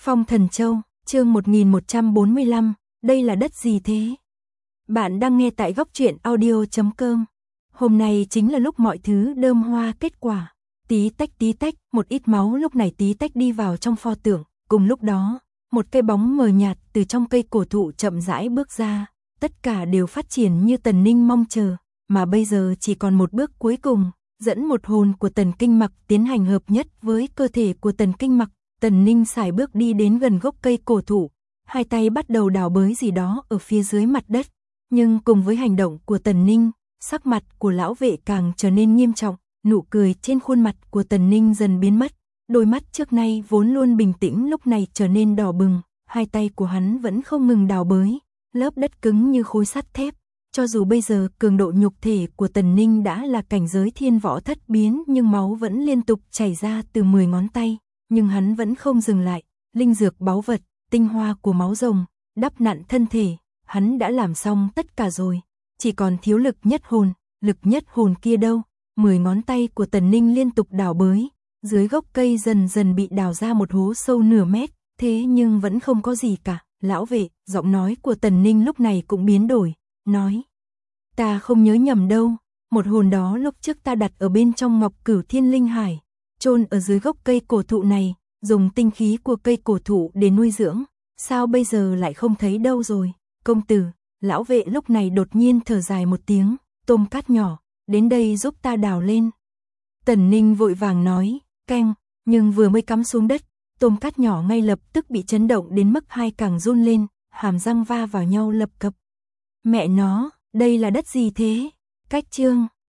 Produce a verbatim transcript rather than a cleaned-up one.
Phong Thần Châu, chương một nghìn một trăm bốn mươi lăm, đây là đất gì thế? Bạn đang nghe tại góc truyện audio chấm com. Hôm nay chính là lúc mọi thứ đơm hoa kết quả. Tí tách tí tách, một ít máu lúc này tí tách đi vào trong pho tượng. Cùng lúc đó, một cây bóng mờ nhạt từ trong cây cổ thụ chậm rãi bước ra. Tất cả đều phát triển như Tần Ninh mong chờ, mà bây giờ chỉ còn một bước cuối cùng, dẫn một hồn của Tần Kinh Mặc tiến hành hợp nhất với cơ thể của Tần Kinh Mặc. Tần Ninh sải bước đi đến gần gốc cây cổ thụ, hai tay bắt đầu đào bới gì đó ở phía dưới mặt đất. Nhưng cùng với hành động của Tần Ninh, sắc mặt của lão vệ càng trở nên nghiêm trọng, nụ cười trên khuôn mặt của Tần Ninh dần biến mất. Đôi mắt trước nay vốn luôn bình tĩnh lúc này trở nên đỏ bừng, hai tay của hắn vẫn không ngừng đào bới, lớp đất cứng như khối sắt thép. Cho dù bây giờ cường độ nhục thể của Tần Ninh đã là cảnh giới thiên võ thất biến, nhưng máu vẫn liên tục chảy ra từ mười ngón tay. Nhưng hắn vẫn không dừng lại, linh dược báu vật, tinh hoa của máu rồng, đắp nặn thân thể, hắn đã làm xong tất cả rồi, chỉ còn thiếu lực nhất hồn, lực nhất hồn kia đâu? Mười ngón tay của Tần Ninh liên tục đào bới, dưới gốc cây dần dần bị đào ra một hố sâu nửa mét, thế nhưng vẫn không có gì cả. Lão vệ, giọng nói của Tần Ninh lúc này cũng biến đổi, nói: ta không nhớ nhầm đâu, một hồn đó lúc trước ta đặt ở bên trong Ngọc Cửu Thiên Linh Hải, chôn ở dưới gốc cây cổ thụ này, dùng tinh khí của cây cổ thụ để nuôi dưỡng, sao bây giờ lại không thấy đâu rồi? Công tử, lão vệ lúc này đột nhiên thở dài một tiếng, tôm cát nhỏ, đến đây giúp ta đào lên. Tần Ninh vội vàng nói, canh, nhưng vừa mới cắm xuống đất, tôm cát nhỏ ngay lập tức bị chấn động đến mức hai càng run lên, hàm răng va vào nhau lập cập. Mẹ nó, đây là đất gì thế? Cách chương